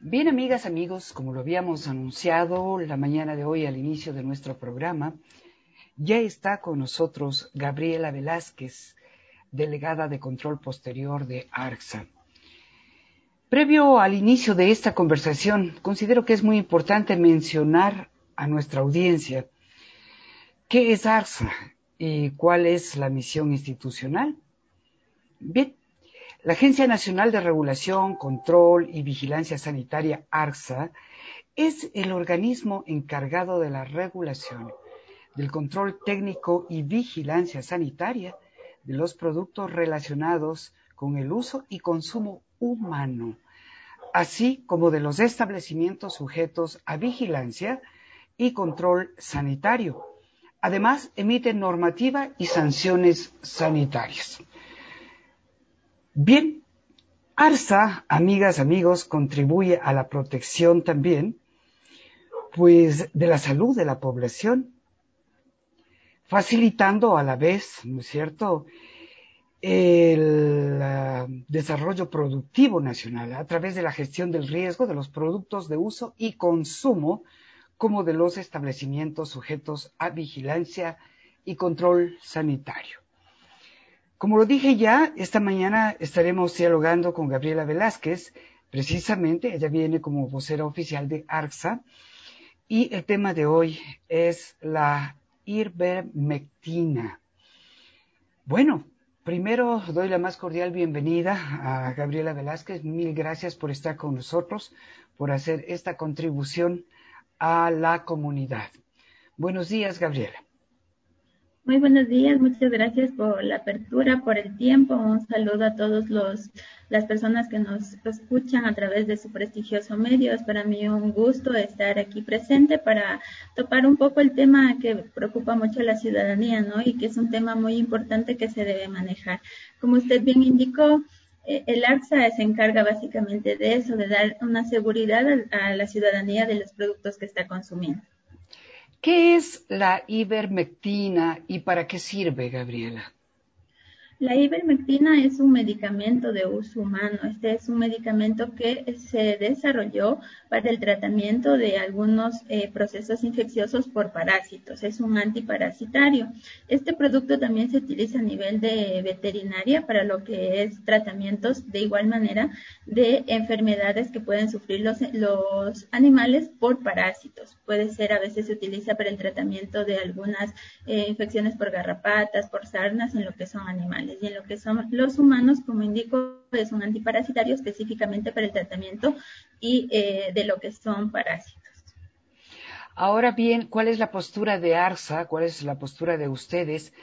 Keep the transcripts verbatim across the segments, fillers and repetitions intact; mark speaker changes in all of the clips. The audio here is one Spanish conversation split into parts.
Speaker 1: Bien, amigas, amigos, como lo habíamos anunciado la mañana de hoy al inicio de nuestro programa, ya está con nosotros Gabriela Velázquez, delegada de Control Posterior de ARCSA. Previo al inicio de esta conversación, considero que es muy importante mencionar a nuestra audiencia qué es ARCSA y cuál es la misión institucional. Bien, la Agencia Nacional de Regulación, Control y Vigilancia Sanitaria, ARCSA, es el organismo encargado de la regulación, del control técnico y vigilancia sanitaria de los productos relacionados con el uso y consumo humano, así como de los establecimientos sujetos a vigilancia y control sanitario. Además, emite normativa y sanciones sanitarias. Bien, ARCSA, amigas, amigos, contribuye a la protección también, pues, de la salud de la población, facilitando a la vez, ¿no es cierto?, el uh, desarrollo productivo nacional a través de la gestión del riesgo de los productos de uso y consumo, como de los establecimientos sujetos a vigilancia y control sanitario. Como lo dije ya, esta mañana estaremos dialogando con Gabriela Velázquez, precisamente, ella viene como vocera oficial de ARCSA, y el tema de hoy es la ivermectina. Bueno, primero doy la más cordial bienvenida a Gabriela Velázquez. Mil gracias por estar con nosotros, por hacer esta contribución a la comunidad. Buenos días, Gabriela.
Speaker 2: Muy buenos días, muchas gracias por la apertura, por el tiempo. Un saludo a todos los las personas que nos escuchan a través de su prestigioso medio. Es para mí un gusto estar aquí presente para topar un poco el tema que preocupa mucho a la ciudadanía, ¿no? Y que es un tema muy importante que se debe manejar. Como usted bien indicó, eh, el ARCSA se encarga básicamente de eso, de dar una seguridad a, a la ciudadanía de los productos que está consumiendo.
Speaker 1: ¿Qué es la ivermectina y para qué sirve, Gabriela?
Speaker 2: La ivermectina es un medicamento de uso humano. Este es un medicamento que se desarrolló para el tratamiento de algunos eh, procesos infecciosos por parásitos. Es un antiparasitario. Este producto también se utiliza a nivel de veterinaria para lo que es tratamientos de igual manera de enfermedades que pueden sufrir los, los animales por parásitos. Puede ser, a veces se utiliza para el tratamiento de algunas eh, infecciones por garrapatas, por sarnas en lo que son animales. Y en lo que son los humanos, como indico, es un antiparasitario específicamente para el tratamiento y eh, de lo que son parásitos.
Speaker 1: Ahora bien, ¿cuál es la postura de ARCSA, cuál es la postura de ustedes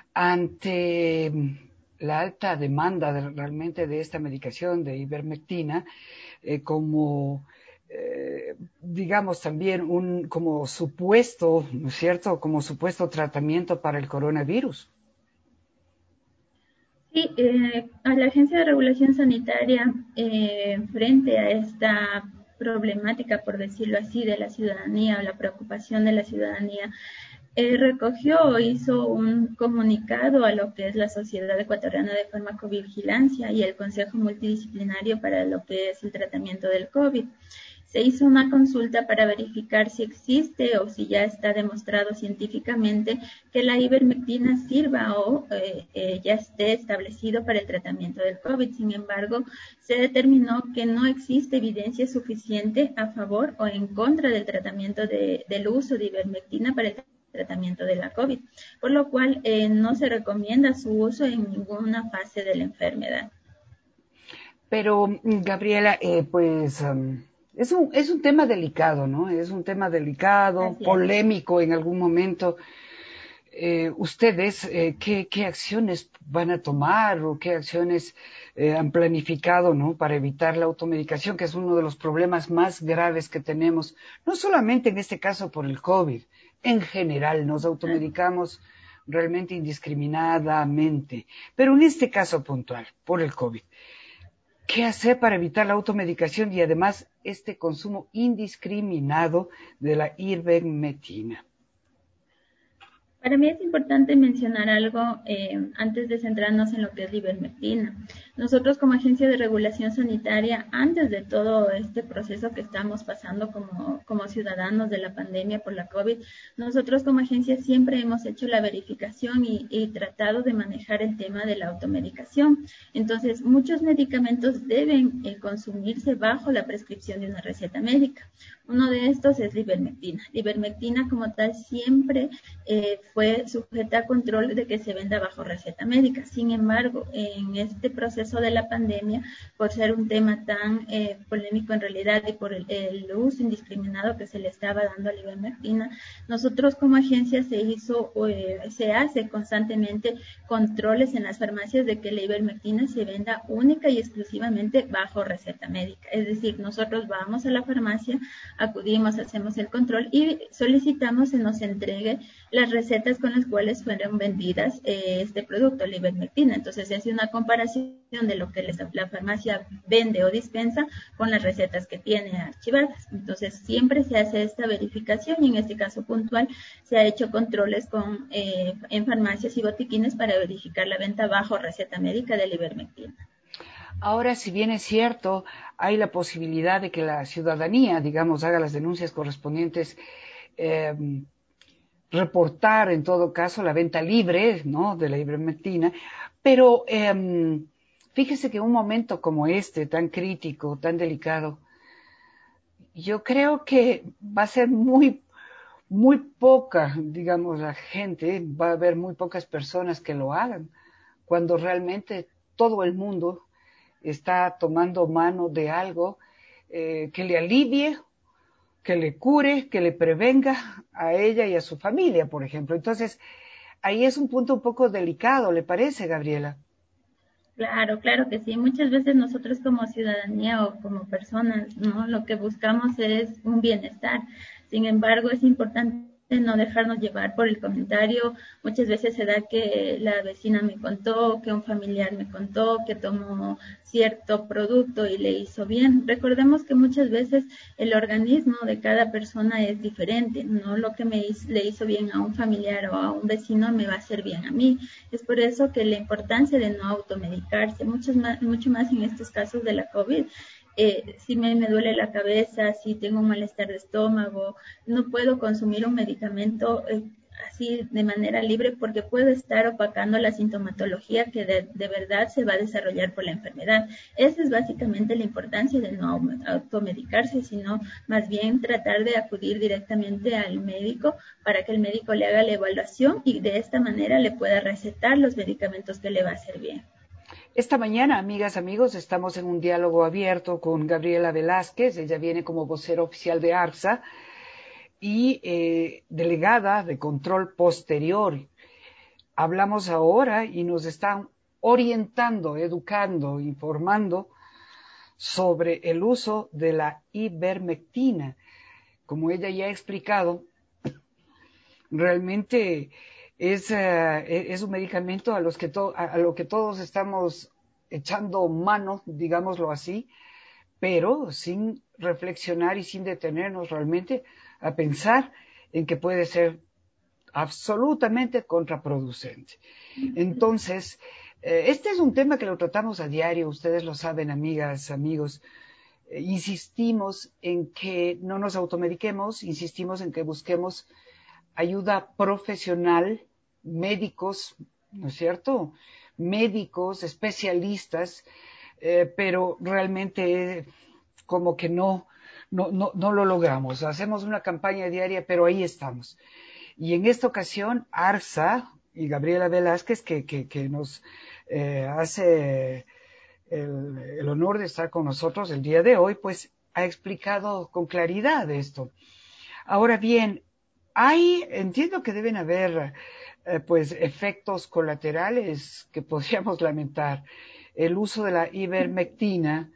Speaker 1: ante la alta demanda de, realmente de esta medicación de ivermectina eh, como, eh, digamos, también un como supuesto, ¿no es cierto?, como supuesto tratamiento para el coronavirus?
Speaker 2: Sí, eh, a la Agencia de Regulación Sanitaria, eh, frente a esta problemática, por decirlo así, de la ciudadanía o la preocupación de la ciudadanía, eh, recogió o hizo un comunicado a lo que es la Sociedad Ecuatoriana de Farmacovigilancia y el Consejo Multidisciplinario para lo que es el tratamiento del COVID. Se hizo una consulta para verificar si existe o si ya está demostrado científicamente que la ivermectina sirva o eh, eh, ya esté establecido para el tratamiento del COVID. Sin embargo, se determinó que no existe evidencia suficiente a favor o en contra del tratamiento de, del uso de ivermectina para el tratamiento de la COVID, por lo cual eh, no se recomienda su uso en ninguna fase de la enfermedad.
Speaker 1: Pero, Gabriela, eh, pues um, es un, es un tema delicado, ¿no? Es un tema delicado,
Speaker 2: Así es.
Speaker 1: polémico en algún momento. Eh, ¿Ustedes eh, qué, qué acciones van a tomar o qué acciones eh, han planificado, ¿no?, para evitar la automedicación, que es uno de los problemas más graves que tenemos, no solamente en este caso por el COVID, en general nos automedicamos realmente indiscriminadamente, pero en este caso puntual, por el COVID. ¿Qué hacer para evitar la automedicación y además este consumo indiscriminado de la ivermectina?
Speaker 2: Para mí es importante mencionar algo eh, antes de centrarnos en lo que es la ivermectina. Nosotros como Agencia de Regulación Sanitaria, antes de todo este proceso que estamos pasando como, como ciudadanos de la pandemia por la COVID, nosotros como agencia siempre hemos hecho la verificación y, y tratado de manejar el tema de la automedicación. Entonces, muchos medicamentos deben eh, consumirse bajo la prescripción de una receta médica. Uno de estos es la ivermectina. La ivermectina como tal siempre eh, fue sujeta a control de que se venda bajo receta médica. Sin embargo, en este proceso de la pandemia, por ser un tema tan eh, polémico en realidad y por el, el uso indiscriminado que se le estaba dando a la ivermectina, nosotros como agencia se hizo, eh, se hace constantemente controles en las farmacias de que la ivermectina se venda única y exclusivamente bajo receta médica. Es decir, nosotros vamos a la farmacia, acudimos, hacemos el control y solicitamos se nos entregue las recetas con las cuales fueron vendidas eh, este producto, la ivermectina. Entonces se hace una comparación de lo que les, la farmacia vende o dispensa con las recetas que tiene archivadas. Entonces siempre se hace esta verificación y en este caso puntual se ha hecho controles con, eh, en farmacias y botiquines para verificar la venta bajo receta médica de la ivermectina.
Speaker 1: Ahora, si bien es cierto, hay la posibilidad de que la ciudadanía, digamos, haga las denuncias correspondientes, eh, reportar en todo caso la venta libre, ¿no?, de la ivermectina, pero eh, fíjese que un momento como este, tan crítico, tan delicado, yo creo que va a ser muy, muy poca, digamos, la gente, va a haber muy pocas personas que lo hagan, cuando realmente todo el mundo está tomando mano de algo eh, que le alivie, que le cure, que le prevenga a ella y a su familia, por ejemplo. Entonces, ahí es un punto un poco delicado, ¿le parece, Gabriela?
Speaker 2: Claro, claro que sí. Muchas veces nosotros como ciudadanía o como personas, ¿no? Lo que buscamos es un bienestar. Sin embargo, es importante no dejarnos llevar por el comentario. Muchas veces se da que la vecina me contó, que un familiar me contó, que tomó cierto producto y le hizo bien. Recordemos que muchas veces el organismo de cada persona es diferente, no lo que me hizo, le hizo bien a un familiar o a un vecino me va a hacer bien a mí. Es por eso que la importancia de no automedicarse, mucho más, mucho más en estos casos de la COVID. Eh, si me, me duele la cabeza, si tengo un malestar de estómago, no puedo consumir un medicamento eh, así de manera libre porque puedo estar opacando la sintomatología que de, de verdad se va a desarrollar por la enfermedad. Esa es básicamente la importancia de no automedicarse, sino más bien tratar de acudir directamente al médico para que el médico le haga la evaluación y de esta manera le pueda recetar los medicamentos que le va a hacer bien.
Speaker 1: Esta mañana, amigas, amigos, estamos en un diálogo abierto con Gabriela Velázquez. Ella viene como vocera oficial de ARSA y eh, delegada de control posterior. Hablamos ahora y nos están orientando, educando, informando sobre el uso de la ivermectina. Como ella ya ha explicado, realmente es, uh, es un medicamento a, los que to a lo que todos estamos echando mano, digámoslo así, pero sin reflexionar y sin detenernos realmente a pensar en que puede ser absolutamente contraproducente. Entonces, eh, este es un tema que lo tratamos a diario, ustedes lo saben, amigas, amigos. Eh, insistimos en que no nos automediquemos, insistimos en que busquemos ayuda profesional, médicos, ¿no es cierto? Médicos, especialistas, eh, pero realmente eh, como que no, no, no, no lo logramos. Hacemos una campaña diaria, pero ahí estamos. Y en esta ocasión, ARSA y Gabriela Velázquez, que, que, que nos eh, hace el, el honor de estar con nosotros el día de hoy, pues ha explicado con claridad esto. Ahora bien, hay, entiendo que deben haber eh, pues efectos colaterales que podríamos lamentar. El uso de la ivermectina,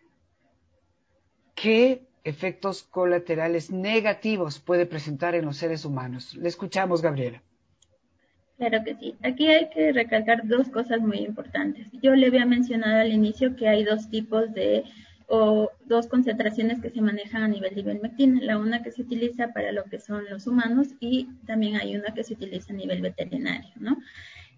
Speaker 1: ¿qué efectos colaterales negativos puede presentar en los seres humanos? Le escuchamos, Gabriela.
Speaker 2: Claro que sí. Aquí hay que recalcar dos cosas muy importantes. Yo le había mencionado al inicio que hay dos tipos de o dos concentraciones que se manejan a nivel de ivermectina. La una que se utiliza para lo que son los humanos y también hay una que se utiliza a nivel veterinario, ¿no?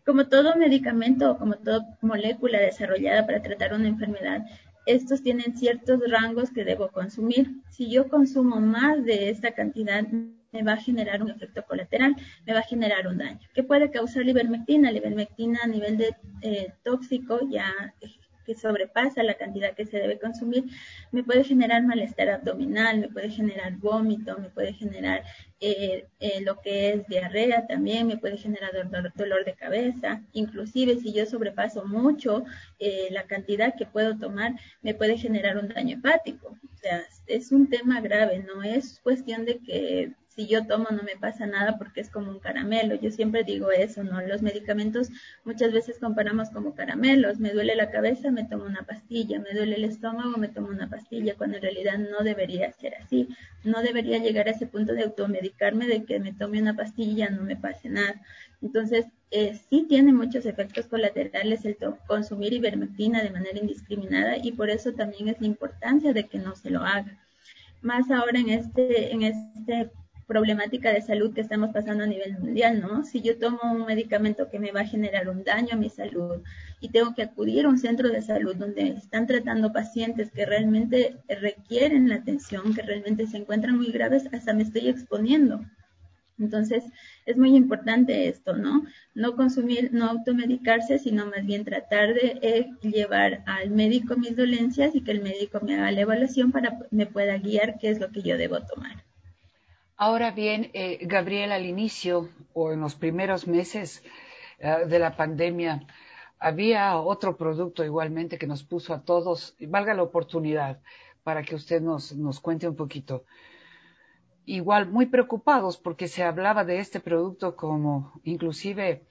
Speaker 2: Como todo medicamento o como toda molécula desarrollada para tratar una enfermedad, estos tienen ciertos rangos que debo consumir. Si yo consumo más de esta cantidad, me va a generar un efecto colateral, me va a generar un daño. ¿Qué puede causar la ivermectina? La ivermectina a nivel de eh, tóxico ya que sobrepasa la cantidad que se debe consumir, me puede generar malestar abdominal, me puede generar vómito, me puede generar eh, eh, lo que es diarrea también, me puede generar dolor, dolor de cabeza, inclusive si yo sobrepaso mucho eh, la cantidad que puedo tomar, me puede generar un daño hepático. O sea, es un tema grave, no es cuestión de que si yo tomo no me pasa nada porque es como un caramelo. Yo siempre digo eso, ¿no? Los medicamentos muchas veces comparamos como caramelos. Me duele la cabeza, me tomo una pastilla. Me duele el estómago, me tomo una pastilla, cuando en realidad no debería ser así. No debería llegar a ese punto de automedicarme, de que me tome una pastilla y no me pase nada. Entonces, eh, sí tiene muchos efectos colaterales el consumir ivermectina de manera indiscriminada y por eso también es la importancia de que no se lo haga. Más ahora en este, en este problemática de salud que estamos pasando a nivel mundial, ¿no? Si yo tomo un medicamento que me va a generar un daño a mi salud y tengo que acudir a un centro de salud donde están tratando pacientes que realmente requieren la atención, que realmente se encuentran muy graves, hasta me estoy exponiendo. Entonces, es muy importante esto, ¿no? No consumir, no automedicarse, sino más bien tratar de eh, llevar al médico mis dolencias y que el médico me haga la evaluación para que me pueda guiar qué es lo que yo debo tomar.
Speaker 1: Ahora bien, eh, Gabriel, al inicio o en los primeros meses uh, de la pandemia, había otro producto igualmente que nos puso a todos, y valga la oportunidad para que usted nos, nos cuente un poquito. Igual muy preocupados porque se hablaba de este producto como inclusive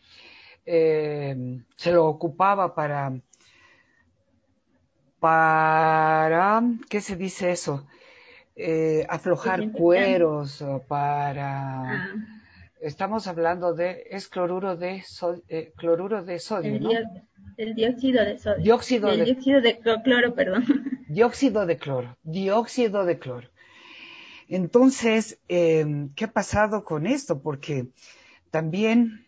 Speaker 1: eh, se lo ocupaba para, para, ¿qué se dice eso? Eh, aflojar
Speaker 2: Desinfectante.
Speaker 1: cueros, para...
Speaker 2: Ah,
Speaker 1: Estamos hablando de, es cloruro de, so, eh, cloruro de sodio,
Speaker 2: el,
Speaker 1: ¿no?
Speaker 2: dio, el dióxido de sodio,
Speaker 1: Dióxido
Speaker 2: del
Speaker 1: de,
Speaker 2: dióxido de cloro, perdón.
Speaker 1: dióxido de cloro, dióxido de cloro. Entonces, eh, ¿qué ha pasado con esto? Porque también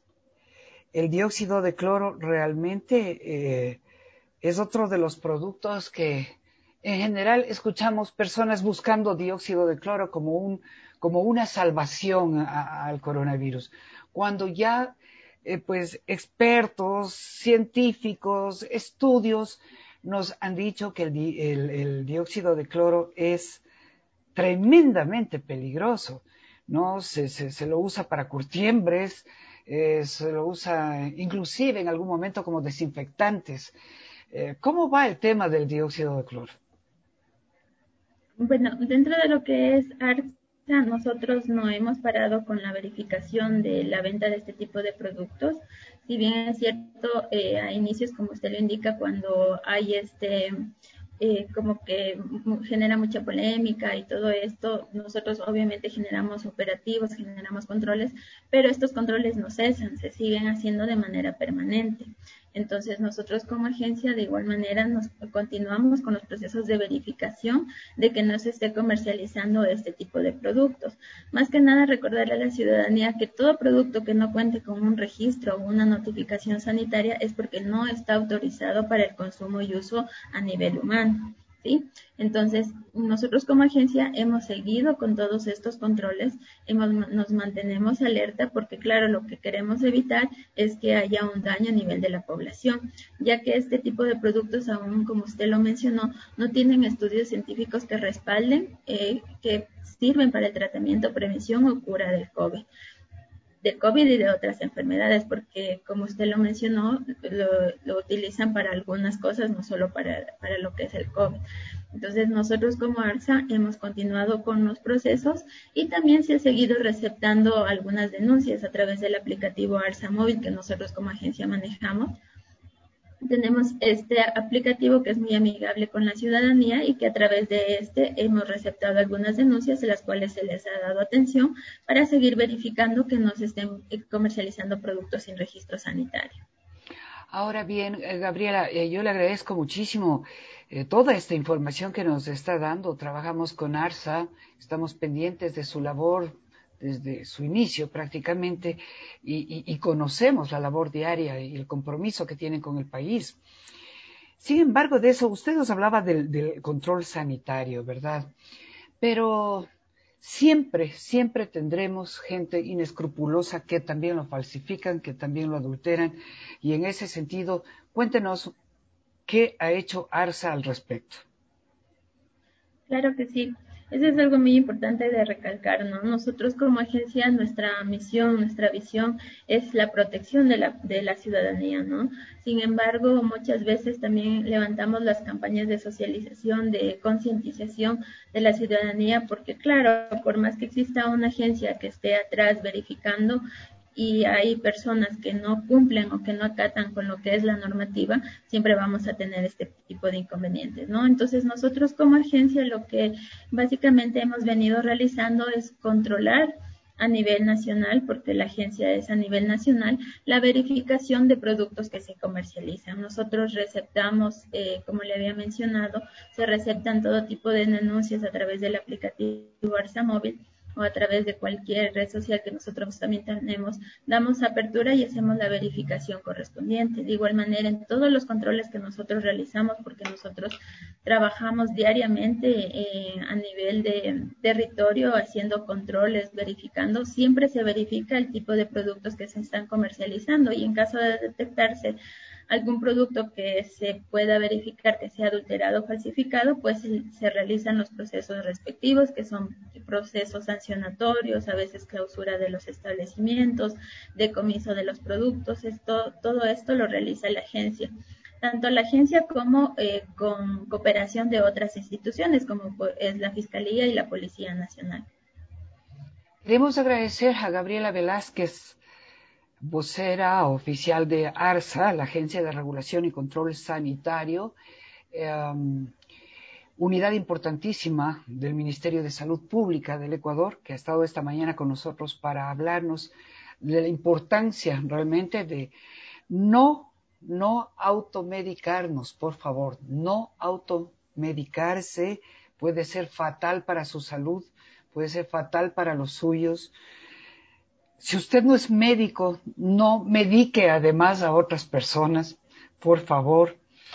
Speaker 1: el dióxido de cloro realmente eh, es otro de los productos que en general escuchamos personas buscando dióxido de cloro como, un, como una salvación a, al coronavirus, cuando ya eh, pues expertos, científicos, estudios nos han dicho que el, el, el dióxido de cloro es tremendamente peligroso, ¿no? Se, se, se lo usa para curtiembres, eh, se lo usa inclusive en algún momento como desinfectantes. Eh, ¿Cómo va el tema del dióxido de cloro?
Speaker 2: Bueno, dentro de lo que es ARSA, nosotros no hemos parado con la verificación de la venta de este tipo de productos. Si bien es cierto, eh, a inicios, como usted lo indica, cuando hay este, eh, como que genera mucha polémica y todo esto, nosotros obviamente generamos operativos, generamos controles, pero estos controles no cesan, se siguen haciendo de manera permanente. Entonces, nosotros como agencia, de igual manera, nos continuamos con los procesos de verificación de que no se esté comercializando este tipo de productos. Más que nada, recordarle a la ciudadanía que todo producto que no cuente con un registro o una notificación sanitaria es porque no está autorizado para el consumo y uso a nivel humano. ¿Sí? Entonces, nosotros como agencia hemos seguido con todos estos controles, hemos, nos mantenemos alerta porque, claro, lo que queremos evitar es que haya un daño a nivel de la población, ya que este tipo de productos, aún como usted lo mencionó, no tienen estudios científicos que respalden, eh, que sirven para el tratamiento, prevención o cura del COVID de COVID y de otras enfermedades, porque como usted lo mencionó, lo, lo utilizan para algunas cosas, no solo para, para lo que es el COVID. Entonces nosotros como ARSA hemos continuado con los procesos y también se ha seguido receptando algunas denuncias a través del aplicativo ARSA Móvil que nosotros como agencia manejamos. Tenemos este aplicativo que es muy amigable con la ciudadanía y que a través de este hemos receptado algunas denuncias en las cuales se les ha dado atención para seguir verificando que no se estén comercializando productos sin registro sanitario.
Speaker 1: Ahora bien, eh, Gabriela, eh, yo le agradezco muchísimo eh, toda esta información que nos está dando. Trabajamos con ARSA, estamos pendientes de su labor desde su inicio prácticamente y, y, y conocemos la labor diaria y el compromiso que tienen con el país. Sin embargo, de eso usted nos hablaba del, del control sanitario, ¿verdad? Pero siempre, siempre tendremos gente inescrupulosa que también lo falsifican, que también lo adulteran. Y en ese sentido, cuéntenos qué ha hecho ARSA al respecto.
Speaker 2: Claro que sí. Eso es algo muy importante de recalcar, ¿no? Nosotros como agencia, nuestra misión, nuestra visión es la protección de la, de la ciudadanía, ¿no? Sin embargo, muchas veces también levantamos las campañas de socialización, de concientización de la ciudadanía, porque claro, por más que exista una agencia que esté atrás verificando, y hay personas que no cumplen o que no acatan con lo que es la normativa, siempre vamos a tener este tipo de inconvenientes, ¿no? Entonces nosotros como agencia lo que básicamente hemos venido realizando es controlar a nivel nacional, porque la agencia es a nivel nacional, la verificación de productos que se comercializan. Nosotros receptamos, eh, como le había mencionado, se receptan todo tipo de denuncias a través del aplicativo ARSA Móvil o a través de cualquier red social que nosotros también tenemos, damos apertura y hacemos la verificación correspondiente. De igual manera, en todos los controles que nosotros realizamos, porque nosotros trabajamos diariamente eh, a nivel de territorio haciendo controles, verificando, siempre se verifica el tipo de productos que se están comercializando y en caso de detectarse algún producto que se pueda verificar que sea adulterado o falsificado, pues se realizan los procesos respectivos, que son procesos sancionatorios, a veces clausura de los establecimientos, decomiso de los productos. Esto, todo esto lo realiza la agencia. Tanto la agencia como eh, con cooperación de otras instituciones, como es la Fiscalía y la Policía Nacional.
Speaker 1: Queremos agradecer a Gabriela Velázquez, vocera oficial de ARSA, la Agencia de Regulación y Control Sanitario, eh, unidad importantísima del Ministerio de Salud Pública del Ecuador, que ha estado esta mañana con nosotros para hablarnos de la importancia realmente de no, no automedicarnos, por favor, no automedicarse, puede ser fatal para su salud, puede ser fatal para los suyos. Si usted no es médico, no medique además a otras personas, por favor.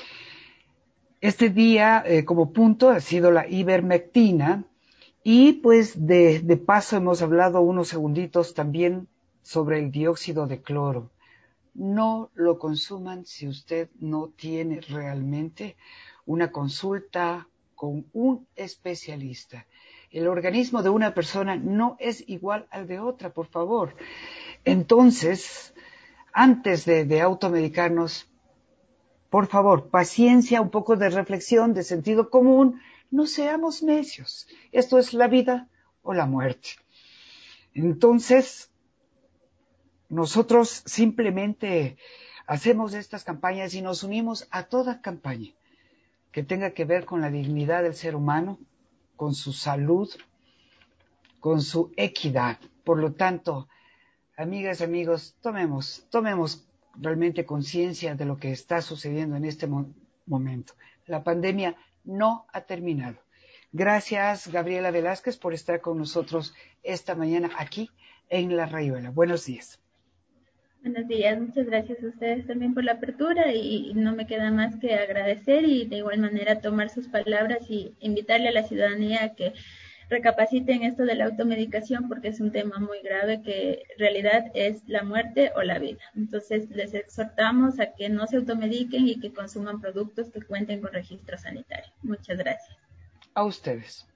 Speaker 1: Este día, eh, como punto, ha sido la ivermectina y pues de, de paso hemos hablado unos segunditos también sobre el dióxido de cloro. No lo consuman si usted no tiene realmente una consulta con un especialista. El organismo de una persona no es igual al de otra, por favor. Entonces, antes de, de automedicarnos, por favor, paciencia, un poco de reflexión, de sentido común, no seamos necios. Esto es la vida o la muerte. Entonces, nosotros simplemente hacemos estas campañas y nos unimos a toda campaña que tenga que ver con la dignidad del ser humano, con su salud, con su equidad. Por lo tanto, amigas, amigos, tomemos, tomemos realmente conciencia de lo que está sucediendo en este mo- momento. La pandemia no ha terminado. Gracias, Gabriela Velázquez, por estar con nosotros esta mañana aquí en La Rayuela. Buenos días.
Speaker 2: Buenos días, muchas gracias a ustedes también por la apertura y no me queda más que agradecer y de igual manera tomar sus palabras y invitarle a la ciudadanía a que recapaciten esto de la automedicación porque es un tema muy grave que en realidad es la muerte o la vida. Entonces les exhortamos a que no se automediquen y que consuman productos que cuenten con registro sanitario. Muchas gracias.
Speaker 1: A ustedes.